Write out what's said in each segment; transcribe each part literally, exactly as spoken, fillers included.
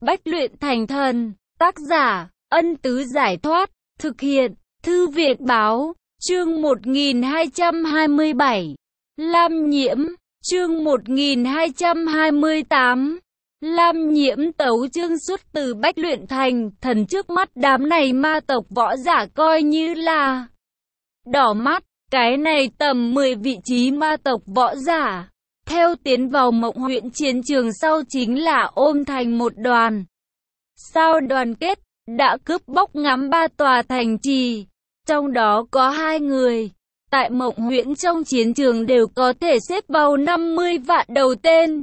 Bách luyện thành thần. Tác giả, Ân Tứ Giải Thoát. Thực hiện, Thư viện Báo. Chương một nghìn hai trăm hai mươi bảy. Lam Nhiễm. Chương một nghìn hai trăm hai mươi tám. Lam Nhiễm tấu chương xuất từ Bách luyện thành thần. Trước mắt đám này ma tộc võ giả coi như là đỏ mắt. Cái này tầm mười vị trí ma tộc võ giả, theo tiến vào Mộng huyện chiến trường sau chính là ôm thành một đoàn. Sao đoàn kết, đã cướp bóc ngắm ba tòa thành trì, trong đó có hai người, tại Mộng huyện trong chiến trường đều có thể xếp vào năm mươi vạn đầu tên.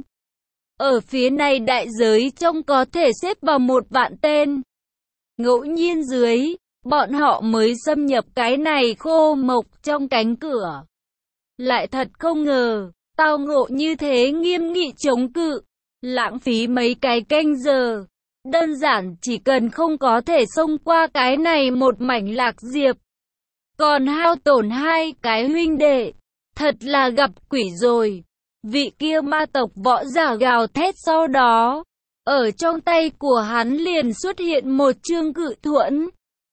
Ở phía này đại giới trong có thể xếp vào một vạn tên. Ngẫu nhiên dưới, bọn họ mới xâm nhập cái này khô mộc trong cánh cửa. Lại thật không ngờ, tao ngộ như thế nghiêm nghị chống cự, lãng phí mấy cái canh giờ. Đơn giản chỉ cần không có thể xông qua cái này một mảnh lạc diệp. Còn hao tổn hai cái huynh đệ, thật là gặp quỷ rồi. Vị kia ma tộc võ giả gào thét sau đó, ở trong tay của hắn liền xuất hiện một chương cự thuẫn.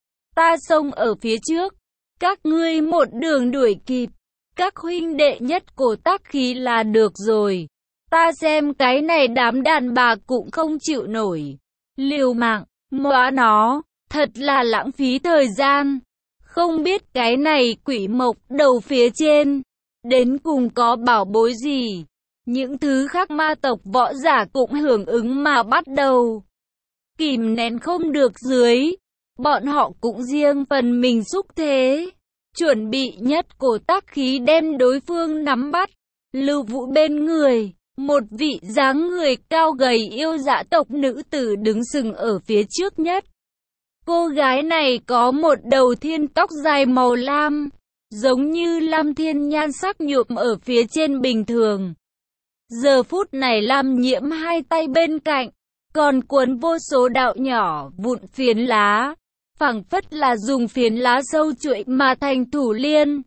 Ta xông ở phía trước, các ngươi một đường đuổi kịp, các huynh đệ nhất cổ tác khí là được rồi. Ta xem cái này đám đàn bà cũng không chịu nổi. Liều mạng, móa nó, thật là lãng phí thời gian. Không biết cái này quỷ mộc đầu phía trên, đến cùng có bảo bối gì. Những thứ khác ma tộc võ giả cũng hưởng ứng mà bắt đầu kìm nén không được dưới. Bọn họ cũng riêng phần mình xúc thế, chuẩn bị nhất cổ tác khí đem đối phương nắm bắt. Lưu Vũ bên người, một vị dáng người cao gầy yêu dã tộc nữ tử đứng sừng ở phía trước nhất. Cô gái này có một đầu thiên tóc dài màu lam, giống như lam thiên nhan sắc nhuộm ở phía trên bình thường. Giờ phút này Lam Nhiễm hai tay bên cạnh, còn cuốn vô số đạo nhỏ vụn phiến lá, phảng phất là dùng phiến lá sâu chuỗi mà thành thủ liên.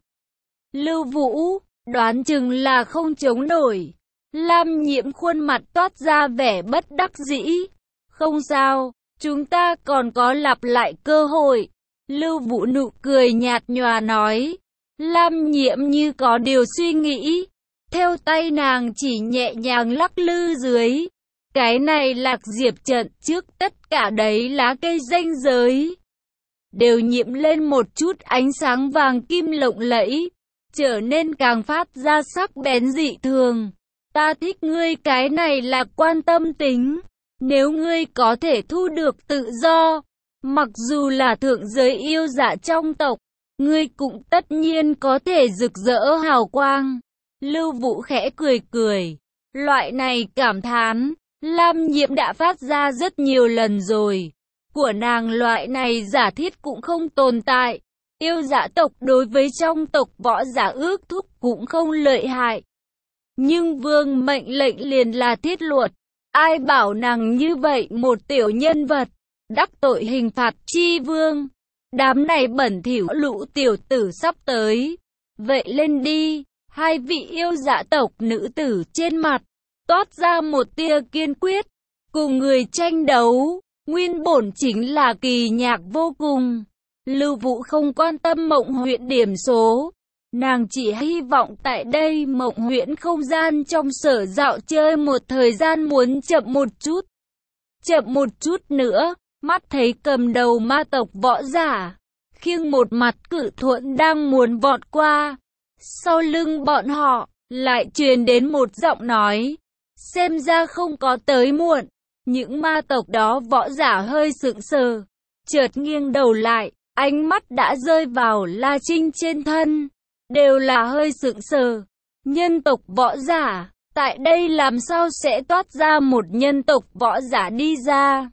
Lưu Vũ, đoán chừng là không chống nổi. Lam Nhiễm khuôn mặt toát ra vẻ bất đắc dĩ. Không sao, chúng ta còn có lặp lại cơ hội. Lưu Vũ nụ cười nhạt nhòa nói. Lam Nhiễm như có điều suy nghĩ, theo tay nàng chỉ nhẹ nhàng lắc lư dưới. Cái này lạc diệp trận trước tất cả đấy lá cây ranh giới đều nhiễm lên một chút ánh sáng vàng kim lộng lẫy, trở nên càng phát ra sắc bén dị thường. Ta thích ngươi cái này là quan tâm tính. Nếu ngươi có thể thu được tự do, mặc dù là thượng giới yêu dạ trong tộc, ngươi cũng tất nhiên có thể rực rỡ hào quang. Lưu Vũ khẽ cười cười. Loại này cảm thán, Lam Nhiễm đã phát ra rất nhiều lần rồi. Của nàng loại này giả thiết cũng không tồn tại. Yêu dạ tộc đối với trong tộc võ giả ước thúc cũng không lợi hại. Nhưng vương mệnh lệnh liền là thiết luật. Ai bảo nàng như vậy một tiểu nhân vật, đắc tội hình phạt chi vương. Đám này bẩn thỉu lũ tiểu tử sắp tới. Vậy lên đi. Hai vị yêu dạ tộc nữ tử trên mặt toát ra một tia kiên quyết, cùng người tranh đấu. Nguyên bổn chính là kỳ nhạc vô cùng. Lưu Vũ không quan tâm Mộng huyện điểm số, nàng chỉ hy vọng tại đây Mộng huyện không gian trong sở dạo chơi một thời gian muốn chậm một chút. Chậm một chút nữa, mắt thấy cầm đầu ma tộc võ giả, khiêng một mặt cự thuẫn đang muốn vọt qua. Sau lưng bọn họ, lại truyền đến một giọng nói. Xem ra không có tới muộn. Những ma tộc đó võ giả hơi sững sờ, chợt nghiêng đầu lại, ánh mắt đã rơi vào La Trinh trên thân. Đều là hơi sững sờ. Nhân tộc võ giả, tại đây làm sao sẽ toát ra một nhân tộc võ giả đi ra?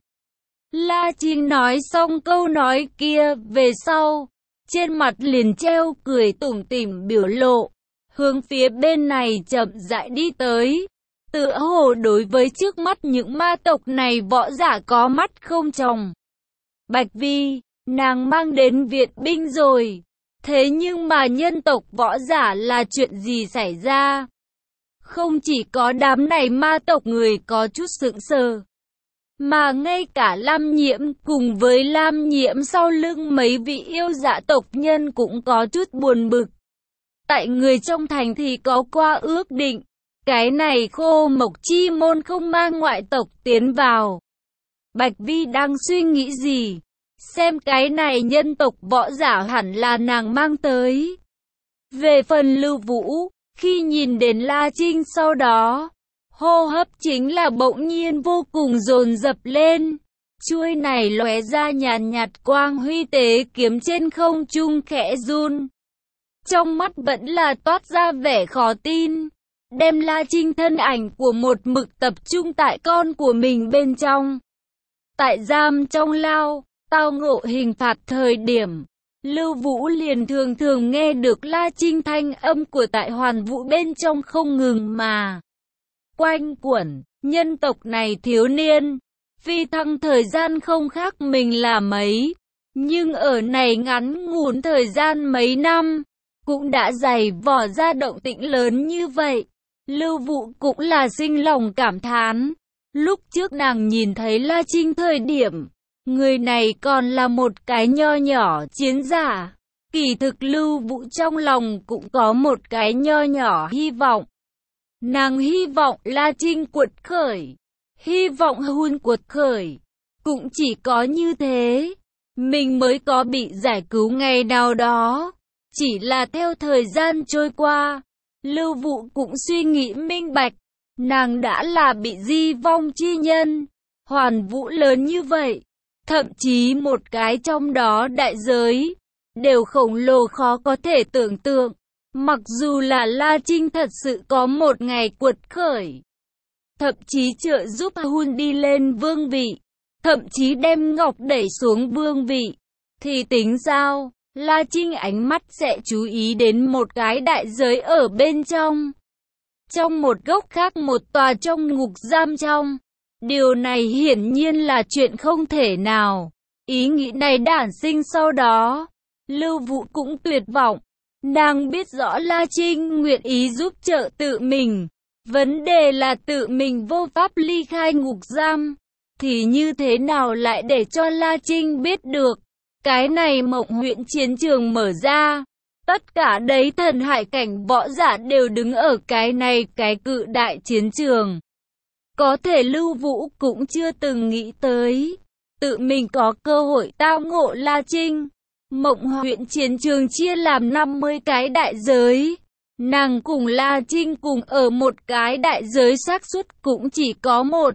La Trinh nói xong câu nói kia về sau, trên mặt liền treo cười tủm tỉm biểu lộ, hướng phía bên này chậm rãi đi tới. Tựa hồ đối với trước mắt những ma tộc này võ giả có mắt không tròng. Bạch Vi, nàng mang đến viện binh rồi. Thế nhưng mà nhân tộc võ giả là chuyện gì xảy ra? Không chỉ có đám này ma tộc người có chút sững sờ, Mà ngay cả Lam Nhiễm cùng với Lam Nhiễm sau lưng mấy vị yêu dạ tộc nhân cũng có chút buồn bực. Tại người trong thành thì có qua ước định, cái này Khô Mộc Chi môn không mang ngoại tộc tiến vào. Bạch Vi đang suy nghĩ gì? Xem cái này nhân tộc võ giả hẳn là nàng mang tới. Về phần Lưu Vũ, khi nhìn đến La Trinh sau đó, hô hấp chính là bỗng nhiên vô cùng dồn dập lên. Chuôi này lóe ra nhàn nhạt quang huy tế kiếm trên không trung khẽ run. Trong mắt vẫn là toát ra vẻ khó tin. Đem La Trinh thân ảnh của một mực tập trung tại con của mình bên trong. Tại giam trong lao, tao ngộ hình phạt thời điểm, Lưu Vũ liền thường thường nghe được La Trinh thanh âm của tại Hoàn Vũ bên trong không ngừng mà quanh quẩn. Nhân tộc này thiếu niên, phi thăng thời gian không khác mình là mấy, nhưng ở này ngắn ngủn thời gian mấy năm, cũng đã dày vò ra động tĩnh lớn như vậy. Lưu Vũ cũng là sinh lòng cảm thán. Lúc trước nàng nhìn thấy La Trinh thời điểm, người này còn là một cái nho nhỏ chiến giả. Kỳ thực Lưu Vũ trong lòng cũng có một cái nho nhỏ hy vọng. Nàng hy vọng La Trinh cuột khởi, hy vọng Hun cuột khởi. Cũng chỉ có như thế, mình mới có bị giải cứu ngày nào đó. Chỉ là theo thời gian trôi qua, Lưu Vũ cũng suy nghĩ minh bạch, nàng đã là bị di vong chi nhân. Hoàn Vũ lớn như vậy, thậm chí một cái trong đó đại giới, đều khổng lồ khó có thể tưởng tượng. Mặc dù là La Trinh thật sự có một ngày cuột khởi, thậm chí trợ giúp Hun đi lên vương vị, thậm chí đem Ngọc đẩy xuống vương vị, thì tính sao? La Trinh ánh mắt sẽ chú ý đến một cái đại giới ở bên trong. Trong một góc khác một tòa trong ngục giam trong. Điều này hiển nhiên là chuyện không thể nào. Ý nghĩ này đản sinh sau đó. Lưu Vũ cũng tuyệt vọng. Nàng biết rõ La Trinh nguyện ý giúp trợ tự mình. Vấn đề là tự mình vô pháp ly khai ngục giam. Thì như thế nào lại để cho La Trinh biết được? Cái này Mộng huyện chiến trường mở ra. Tất cả đấy thần hải cảnh võ giả đều đứng ở cái này cái cự đại chiến trường. Có thể Lưu Vũ cũng chưa từng nghĩ tới. Tự mình có cơ hội tao ngộ La Trinh. Mộng huyện chiến trường chia làm năm mươi cái đại giới. Nàng cùng La Trinh cùng ở một cái đại giới xác suất cũng chỉ có một.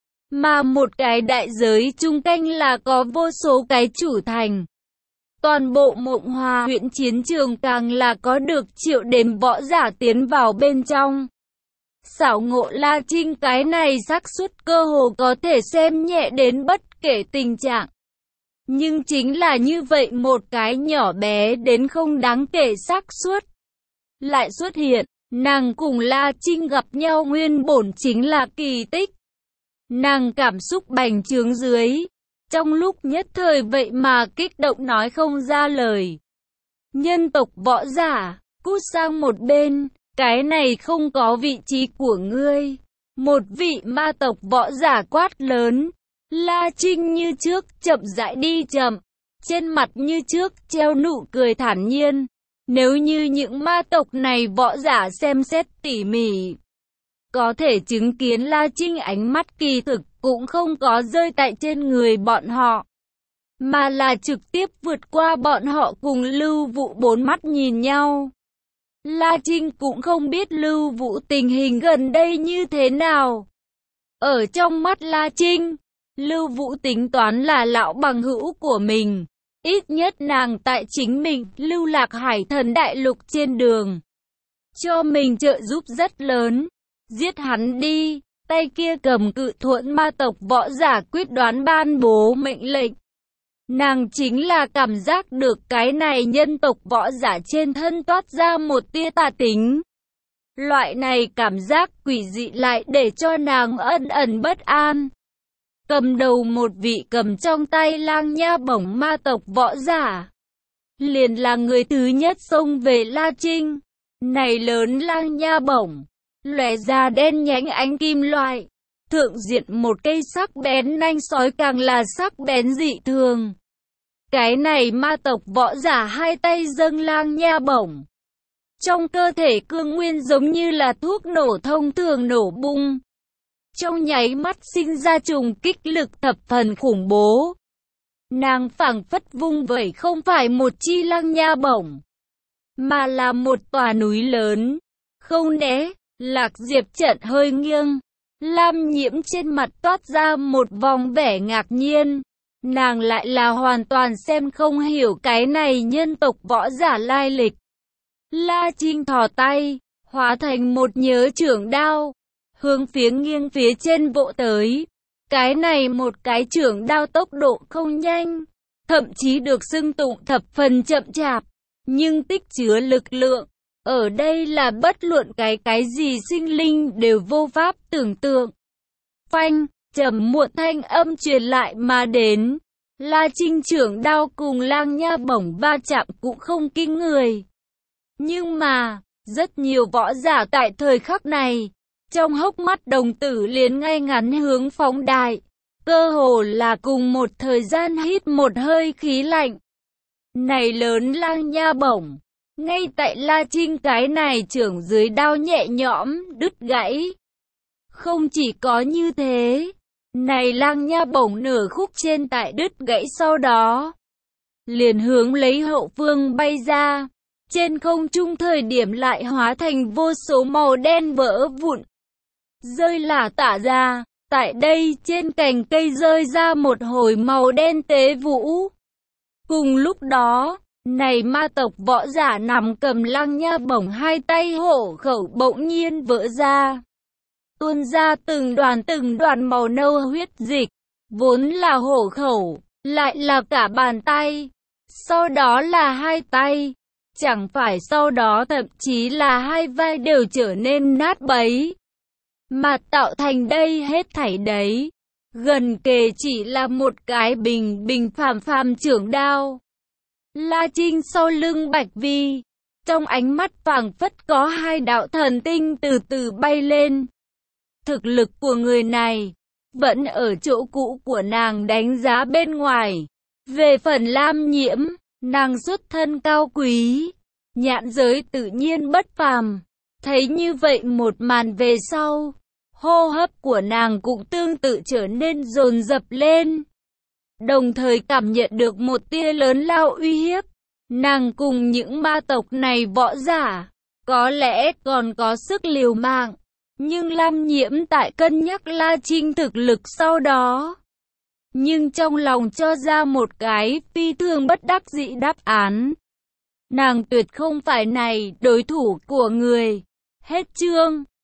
Mà một cái đại giới chung canh là có vô số cái chủ thành. Toàn bộ Mộng Hòa huyện chiến trường càng là có được triệu đếm võ giả tiến vào bên trong. Xảo ngộ La Trinh cái này xác suất cơ hồ có thể xem nhẹ đến bất kể tình trạng. Nhưng chính là như vậy một cái nhỏ bé đến không đáng kể xác suất lại xuất hiện. Nàng cùng La Trinh gặp nhau nguyên bổn chính là kỳ tích. Nàng cảm xúc bành trướng dưới. Trong lúc nhất thời vậy mà kích động nói không ra lời. Nhân tộc võ giả, cút sang một bên, cái này không có vị trí của ngươi. Một vị ma tộc võ giả quát lớn. La Trinh như trước chậm rãi đi chậm, trên mặt như trước treo nụ cười thản nhiên. Nếu như những ma tộc này võ giả xem xét tỉ mỉ, có thể chứng kiến La Trinh ánh mắt kỳ thực cũng không có rơi tại trên người bọn họ, mà là trực tiếp vượt qua bọn họ cùng Lưu Vũ bốn mắt nhìn nhau. La Trinh cũng không biết Lưu Vũ tình hình gần đây như thế nào. Ở trong mắt La Trinh, Lưu Vũ tính toán là lão bằng hữu của mình. Ít nhất nàng tại chính mình, lưu lạc hải thần đại lục trên đường. Cho mình trợ giúp rất lớn. Giết hắn đi. Tay kia cầm cự thuẫn ma tộc võ giả quyết đoán ban bố mệnh lệnh. Nàng chính là cảm giác được cái này nhân tộc võ giả trên thân toát ra một tia tà tính. Loại này cảm giác quỷ dị lại để cho nàng ẩn ẩn bất an. Cầm đầu một vị cầm trong tay lang nha bổng ma tộc võ giả. Liền là người thứ nhất xông về La Trinh. Này lớn lang nha bổng, lóe ra đen nhánh ánh kim loại. thượng diện một cây sắc bén nanh sói càng là sắc bén dị thường. Cái này ma tộc võ giả hai tay dâng lang nha bổng. Trong cơ thể cương nguyên giống như là thuốc nổ thông thường nổ bung. Trong nháy mắt sinh ra trùng kích lực thập phần khủng bố. Nàng phảng phất vung vẩy không phải một chi lang nha bổng, mà là một tòa núi lớn. Không né, Lạc Diệp trận hơi nghiêng. Lam Nhiễm trên mặt toát ra một vòng vẻ ngạc nhiên. Nàng lại là hoàn toàn xem không hiểu cái này nhân tộc võ giả lai lịch. La Trinh thò tay, hóa thành một nhớ trưởng đao, hướng phía nghiêng phía trên vỗ tới. Cái này một cái trưởng đao tốc độ không nhanh, thậm chí được xưng tụng thập phần chậm chạp, nhưng tích chứa lực lượng. Ở đây là bất luận cái cái gì sinh linh đều vô pháp tưởng tượng. Phanh, trầm muộn thanh âm truyền lại mà đến. La Trinh trưởng đao cùng lang nha bổng va chạm cũng không kinh người. Nhưng mà, rất nhiều võ giả tại thời khắc này, trong hốc mắt đồng tử liền ngay ngắn hướng phóng đại, cơ hồ là cùng một thời gian hít một hơi khí lạnh. Này lớn lang nha bổng, ngay tại La Trinh cái này trưởng dưới đao nhẹ nhõm, đứt gãy. Không chỉ có như thế, này lang nha bổng nửa khúc trên tại đứt gãy sau đó, liền hướng lấy hậu phương bay ra. Trên không trung thời điểm lại hóa thành vô số màu đen vỡ vụn, rơi lả tả ra. Tại đây trên cành cây rơi ra một hồi màu đen tế vũ. Cùng lúc đó, này ma tộc võ giả nằm cầm lang nha bổng hai tay hổ khẩu bỗng nhiên vỡ ra, tuôn ra từng đoàn từng đoàn màu nâu huyết dịch. Vốn là hổ khẩu, lại là cả bàn tay, sau đó là hai tay. Chẳng phải sau đó thậm chí là hai vai đều trở nên nát bấy. Mà tạo thành đây hết thảy đấy, gần kề chỉ là một cái bình bình phàm phàm trưởng đao. La Trinh sau lưng Bạch Vi, trong ánh mắt phảng phất có hai đạo thần tinh từ từ bay lên. Thực lực của người này, vẫn ở chỗ cũ của nàng đánh giá bên ngoài. Về phần Lam Nhiễm, nàng xuất thân cao quý, nhãn giới tự nhiên bất phàm. Thấy như vậy một màn về sau, hô hấp của nàng cũng tương tự trở nên dồn dập lên. Đồng thời cảm nhận được một tia lớn lao uy hiếp. Nàng cùng những ma tộc này võ giả, có lẽ còn có sức liều mạng. Nhưng Lam Nhiễm tại cân nhắc La Trinh thực lực sau đó, nhưng trong lòng cho ra một cái phi thường bất đắc dĩ đáp án. Nàng tuyệt không phải này đối thủ của người. Hết chương.